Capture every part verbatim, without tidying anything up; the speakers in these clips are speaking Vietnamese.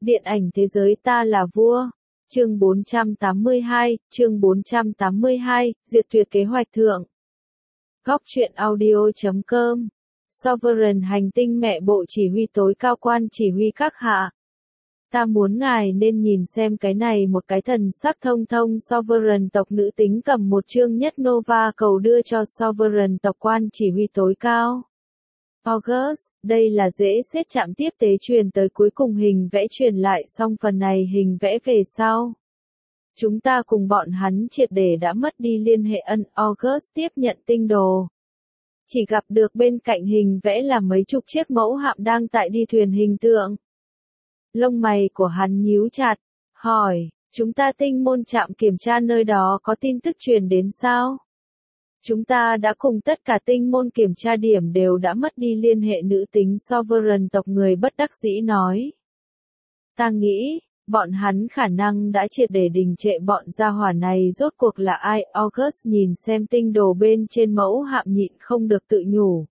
Điện ảnh thế giới ta là vua. Chương bốn trăm tám mươi hai, chương bốn trăm tám mươi hai, diệt tuyệt kế hoạch thượng. Góc truyện audio chấm com. Sovereign hành tinh mẹ bộ chỉ huy tối cao quan chỉ huy các hạ. Ta muốn ngài nên nhìn xem cái này một cái thần sắc thông thông Sovereign tộc nữ tính cầm một chương nhất Nova cầu đưa cho Sovereign tộc quan chỉ huy tối cao. August, đây là dễ xếp chạm tiếp tế truyền tới cuối cùng hình vẽ truyền lại xong phần này hình vẽ về sau. Chúng ta cùng bọn hắn triệt để đã mất đi liên hệ ân August tiếp nhận tinh đồ. Chỉ gặp được bên cạnh hình vẽ là mấy chục chiếc mẫu hạm đang tại đi thuyền hình tượng. Lông mày của hắn nhíu chặt, hỏi, chúng ta tinh môn trạm kiểm tra nơi đó có tin tức truyền đến sao? Chúng ta đã cùng tất cả tinh môn kiểm tra điểm đều đã mất đi liên hệ nữ tính Sovereign tộc người bất đắc dĩ nói. Ta nghĩ, bọn hắn khả năng đã triệt để đình trệ bọn gia hỏa này rốt cuộc là ai? August nhìn xem tinh đồ bên trên mẫu hạm nhịn không được tự nhủ.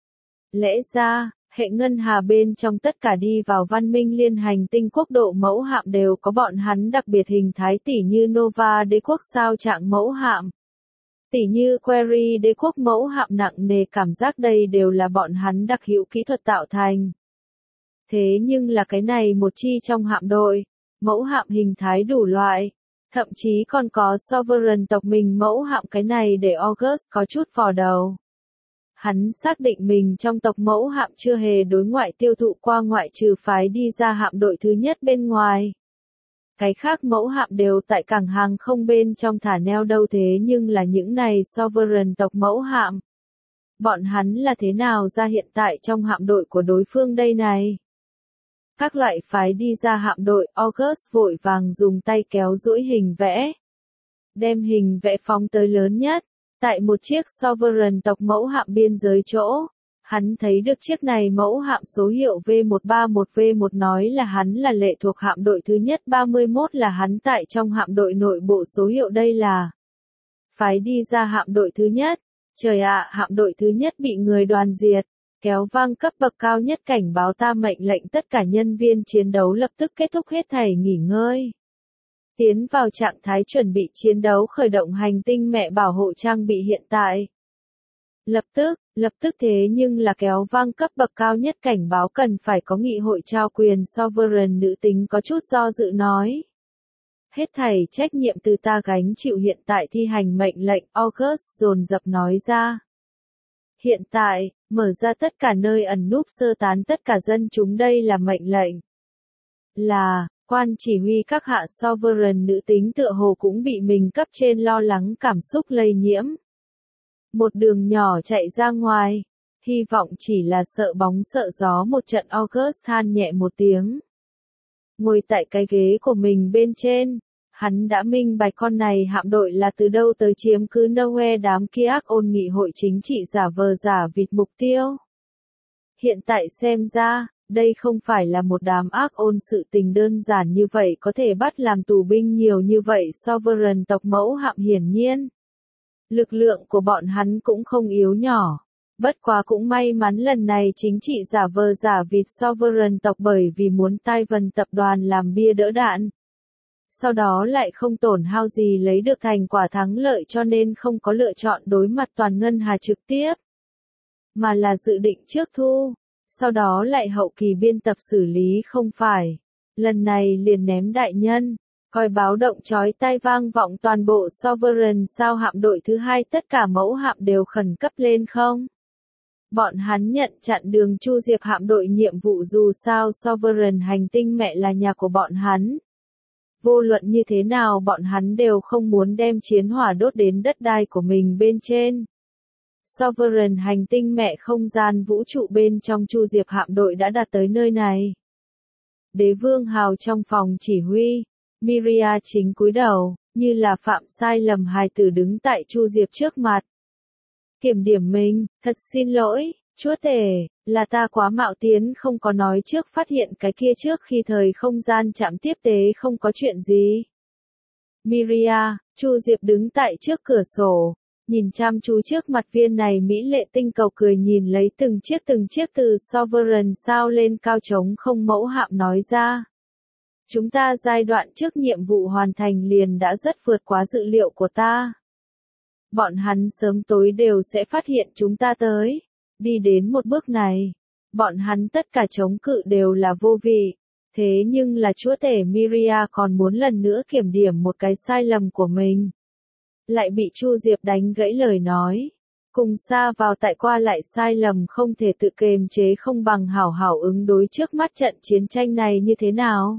Lẽ ra, hệ ngân hà bên trong tất cả đi vào văn minh liên hành tinh quốc độ mẫu hạm đều có bọn hắn đặc biệt hình thái tỉ như Nova đế quốc sao trạng mẫu hạm. Tỉ như Query đế quốc mẫu hạm nặng nề cảm giác đây đều là bọn hắn đặc hữu kỹ thuật tạo thành. Thế nhưng là cái này một chi trong hạm đội, mẫu hạm hình thái đủ loại, thậm chí còn có Sovereign tộc mình mẫu hạm cái này để August có chút vò đầu. Hắn xác định mình trong tộc mẫu hạm chưa hề đối ngoại tiêu thụ qua ngoại trừ phái đi ra hạm đội thứ nhất bên ngoài. Cái khác mẫu hạm đều tại cảng hàng không bên trong thả neo đâu thế nhưng là những này Sovereign tộc mẫu hạm. Bọn hắn là thế nào ra hiện tại trong hạm đội của đối phương đây này? Các loại phái đi ra hạm đội August vội vàng dùng tay kéo duỗi hình vẽ. Đem hình vẽ phóng tới lớn nhất. Tại một chiếc Sovereign tộc mẫu hạm biên giới chỗ. Hắn thấy được chiếc này mẫu hạm số hiệu V một ba một V một nói là hắn là lệ thuộc hạm đội thứ nhất ba mươi mốt là hắn tại trong hạm đội nội bộ số hiệu đây là. Phái đi ra hạm đội thứ nhất. Trời ạ, hạm đội thứ nhất bị người đoàn diệt. Kéo vang cấp bậc cao nhất cảnh báo ta mệnh lệnh tất cả nhân viên chiến đấu lập tức kết thúc hết thảy nghỉ ngơi. Tiến vào trạng thái chuẩn bị chiến đấu khởi động hành tinh mẹ bảo hộ trang bị hiện tại. Lập tức, lập tức thế nhưng là kéo vang cấp bậc cao nhất cảnh báo cần phải có nghị hội trao quyền Sovereign nữ tính có chút do dự nói. Hết thảy trách nhiệm từ ta gánh chịu hiện tại thi hành mệnh lệnh August dồn dập nói ra. Hiện tại, mở ra tất cả nơi ẩn núp sơ tán tất cả dân chúng đây là mệnh lệnh. Là, quan chỉ huy các hạ Sovereign nữ tính tựa hồ cũng bị mình cấp trên lo lắng cảm xúc lây nhiễm. Một đường nhỏ chạy ra ngoài, hy vọng chỉ là sợ bóng sợ gió một trận August than nhẹ một tiếng. Ngồi tại cái ghế của mình bên trên, hắn đã minh bạch con này hạm đội là từ đâu tới chiếm cứ nowhere đám kia ác ôn nghị hội chính trị giả vờ giả vịt mục tiêu. Hiện tại xem ra, đây không phải là một đám ác ôn sự tình đơn giản như vậy có thể bắt làm tù binh nhiều như vậy Sovereign tộc mẫu hạm hiển nhiên. Lực lượng của bọn hắn cũng không yếu nhỏ. Bất quá cũng may mắn lần này chính trị giả vờ giả vịt Sovereign tộc bởi vì muốn tai vần tập đoàn làm bia đỡ đạn. Sau đó lại không tổn hao gì lấy được thành quả thắng lợi cho nên không có lựa chọn đối mặt toàn ngân hà trực tiếp. Mà là dự định trước thu. Sau đó lại hậu kỳ biên tập xử lý không phải. Lần này liền ném đại nhân. Coi báo động chói tai vang vọng toàn bộ Sovereign sao hạm đội thứ hai tất cả mẫu hạm đều khẩn cấp lên không? Bọn hắn nhận chặn đường chu diệt hạm đội nhiệm vụ dù sao Sovereign hành tinh mẹ là nhà của bọn hắn. Vô luận như thế nào bọn hắn đều không muốn đem chiến hỏa đốt đến đất đai của mình bên trên. Sovereign hành tinh mẹ không gian vũ trụ bên trong chu diệt hạm đội đã đạt tới nơi này. Đế vương hào trong phòng chỉ huy. Miria chính cúi đầu, như là phạm sai lầm hài tử đứng tại Chu Diệp trước mặt. Kiểm điểm mình, thật xin lỗi, chúa tể, là ta quá mạo tiến không có nói trước phát hiện cái kia trước khi thời không gian chạm tiếp tế không có chuyện gì. Miria, Chu Diệp đứng tại trước cửa sổ, nhìn chăm chú trước mặt viên này mỹ lệ tinh cầu cười nhìn lấy từng chiếc từng chiếc từ Sovereign sao lên cao trống không mẫu hạm nói ra. Chúng ta giai đoạn trước nhiệm vụ hoàn thành liền đã rất vượt quá dự liệu của ta. Bọn hắn sớm tối đều sẽ phát hiện chúng ta tới. Đi đến một bước này, bọn hắn tất cả chống cự đều là vô vị. Thế nhưng là chúa tể Miria còn muốn lần nữa kiểm điểm một cái sai lầm của mình. Lại bị Chu Diệp đánh gãy lời nói. Cùng xa vào tại qua lại sai lầm không thể tự kềm chế không bằng hảo hảo ứng đối trước mắt trận chiến tranh này như thế nào.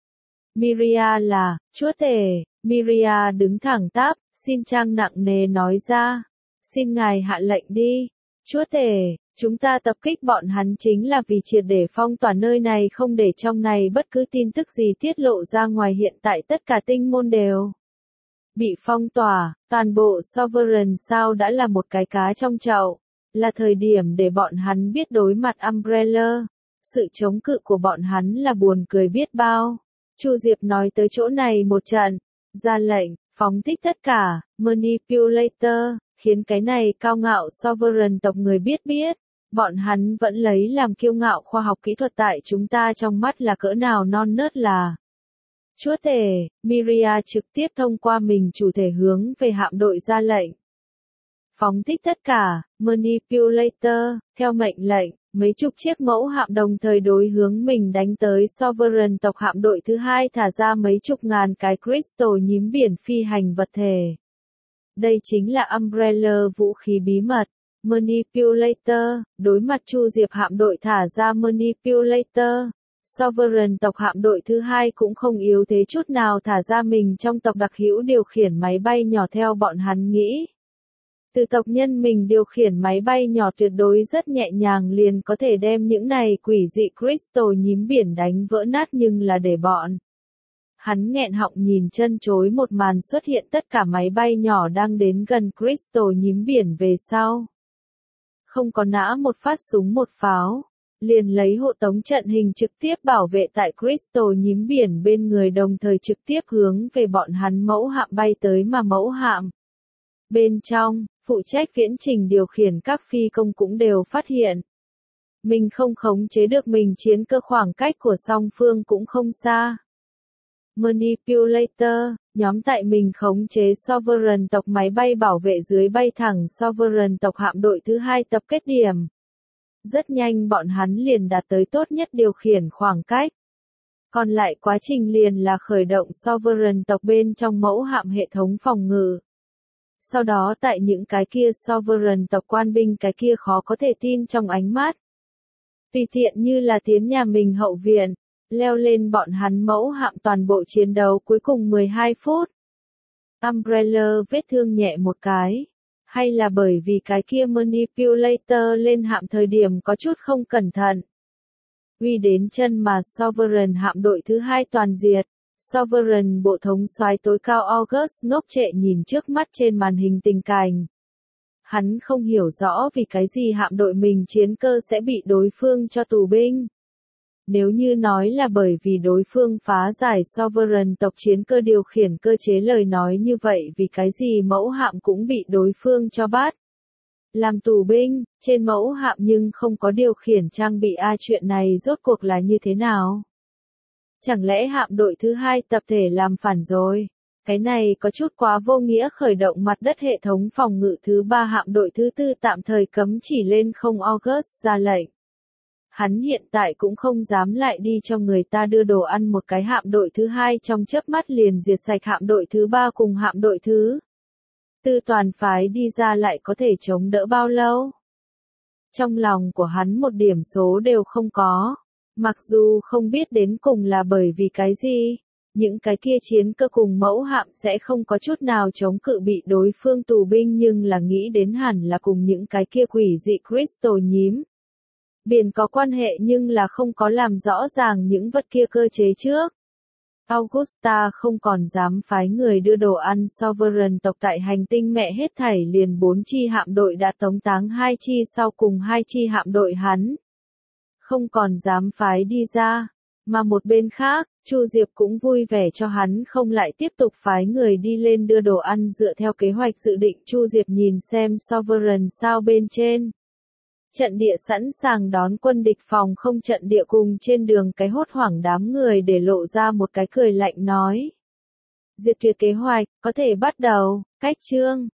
Miria là, chúa tể, Miria đứng thẳng tắp, xin trang nặng nề nói ra. Xin ngài hạ lệnh đi. Chúa tể, chúng ta tập kích bọn hắn chính là vì triệt để phong tỏa nơi này không để trong này bất cứ tin tức gì tiết lộ ra ngoài hiện tại tất cả tinh môn đều bị phong tỏa, toàn bộ Sovereign sao đã là một cái cá trong chậu, là thời điểm để bọn hắn biết đối mặt Umbrella, sự chống cự của bọn hắn là buồn cười biết bao. Chu Diệp nói tới chỗ này một trận, ra lệnh, phóng thích tất cả, Manipulator, khiến cái này cao ngạo Sovereign tộc người biết biết, bọn hắn vẫn lấy làm kiêu ngạo khoa học kỹ thuật tại chúng ta trong mắt là cỡ nào non nớt là. Chúa tể, Miria trực tiếp thông qua mình chủ thể hướng về hạm đội ra lệnh. Phóng thích tất cả, Manipulator, theo mệnh lệnh, mấy chục chiếc mẫu hạm đồng thời đối hướng mình đánh tới Sovereign tộc hạm đội thứ hai thả ra mấy chục ngàn cái crystal nhím biển phi hành vật thể. Đây chính là Umbrella vũ khí bí mật. Manipulator, đối mặt Chu Diệp hạm đội thả ra Manipulator. Sovereign tộc hạm đội thứ hai cũng không yếu thế chút nào thả ra mình trong tộc đặc hữu điều khiển máy bay nhỏ theo bọn hắn nghĩ. Từ tộc nhân mình điều khiển máy bay nhỏ tuyệt đối rất nhẹ nhàng liền có thể đem những này quỷ dị crystal nhím biển đánh vỡ nát nhưng là để bọn. Hắn nghẹn họng nhìn chân chối một màn xuất hiện tất cả máy bay nhỏ đang đến gần crystal nhím biển về sau. Không có nã một phát súng một pháo. Liền lấy hộ tống trận hình trực tiếp bảo vệ tại crystal nhím biển bên người đồng thời trực tiếp hướng về bọn hắn mẫu hạm bay tới mà mẫu hạm. Bên trong, phụ trách viễn trình điều khiển các phi công cũng đều phát hiện. Mình không khống chế được mình chiến cơ khoảng cách của song phương cũng không xa. Manipulator, nhóm tại mình khống chế Sovereign tộc máy bay bảo vệ dưới bay thẳng Sovereign tộc hạm đội thứ hai tập kết điểm. Rất nhanh bọn hắn liền đạt tới tốt nhất điều khiển khoảng cách. Còn lại quá trình liền là khởi động Sovereign tộc bên trong mẫu hạm hệ thống phòng ngự. Sau đó tại những cái kia Sovereign tộc quan binh cái kia khó có thể tin trong ánh mắt. Tùy tiện như là tiến nhà mình hậu viện, leo lên bọn hắn mẫu hạm toàn bộ chiến đấu cuối cùng mười hai phút. Umbrella vết thương nhẹ một cái. Hay là bởi vì cái kia Manipulator lên hạm thời điểm có chút không cẩn thận. Uy đến chân mà Sovereign hạm đội thứ hai toàn diệt. Sovereign bộ thống soái tối cao August ngốc trệ nhìn trước mắt trên màn hình tình cảnh. Hắn không hiểu rõ vì cái gì hạm đội mình chiến cơ sẽ bị đối phương cho tù binh. Nếu như nói là bởi vì đối phương phá giải Sovereign tộc chiến cơ điều khiển cơ chế lời nói như vậy vì cái gì mẫu hạm cũng bị đối phương cho bắt. Làm tù binh, trên mẫu hạm nhưng không có điều khiển trang bị a chuyện này rốt cuộc là như thế nào? Chẳng lẽ hạm đội thứ hai tập thể làm phản rồi? Cái này có chút quá vô nghĩa khởi động mặt đất hệ thống phòng ngự thứ ba hạm đội thứ tư tạm thời cấm chỉ lên không August ra lệnh. Hắn hiện tại cũng không dám lại đi cho người ta đưa đồ ăn một cái hạm đội thứ hai trong chớp mắt liền diệt sạch hạm đội thứ ba cùng hạm đội thứ tư toàn phái đi ra lại có thể chống đỡ bao lâu. Trong lòng của hắn một điểm số đều không có, mặc dù không biết đến cùng là bởi vì cái gì, những cái kia chiến cơ cùng mẫu hạm sẽ không có chút nào chống cự bị đối phương tù binh nhưng là nghĩ đến hẳn là cùng những cái kia quỷ dị crystal nhím. Biển có quan hệ nhưng là không có làm rõ ràng những vật kia cơ chế trước. Augusta không còn dám phái người đưa đồ ăn Sovereign tộc tại hành tinh mẹ hết thảy liền bốn chi hạm đội đã tống táng hai chi sau cùng hai chi hạm đội hắn. Không còn dám phái đi ra. Mà một bên khác, Chu Diệp cũng vui vẻ cho hắn không lại tiếp tục phái người đi lên đưa đồ ăn dựa theo kế hoạch dự định Chu Diệp nhìn xem Sovereign sao bên trên. Trận địa sẵn sàng đón quân địch, phòng không trận địa cùng trên đường cái hốt hoảng đám người để lộ ra một cái cười lạnh nói. Diệt tuyệt kế hoạch, có thể bắt đầu, cách chương.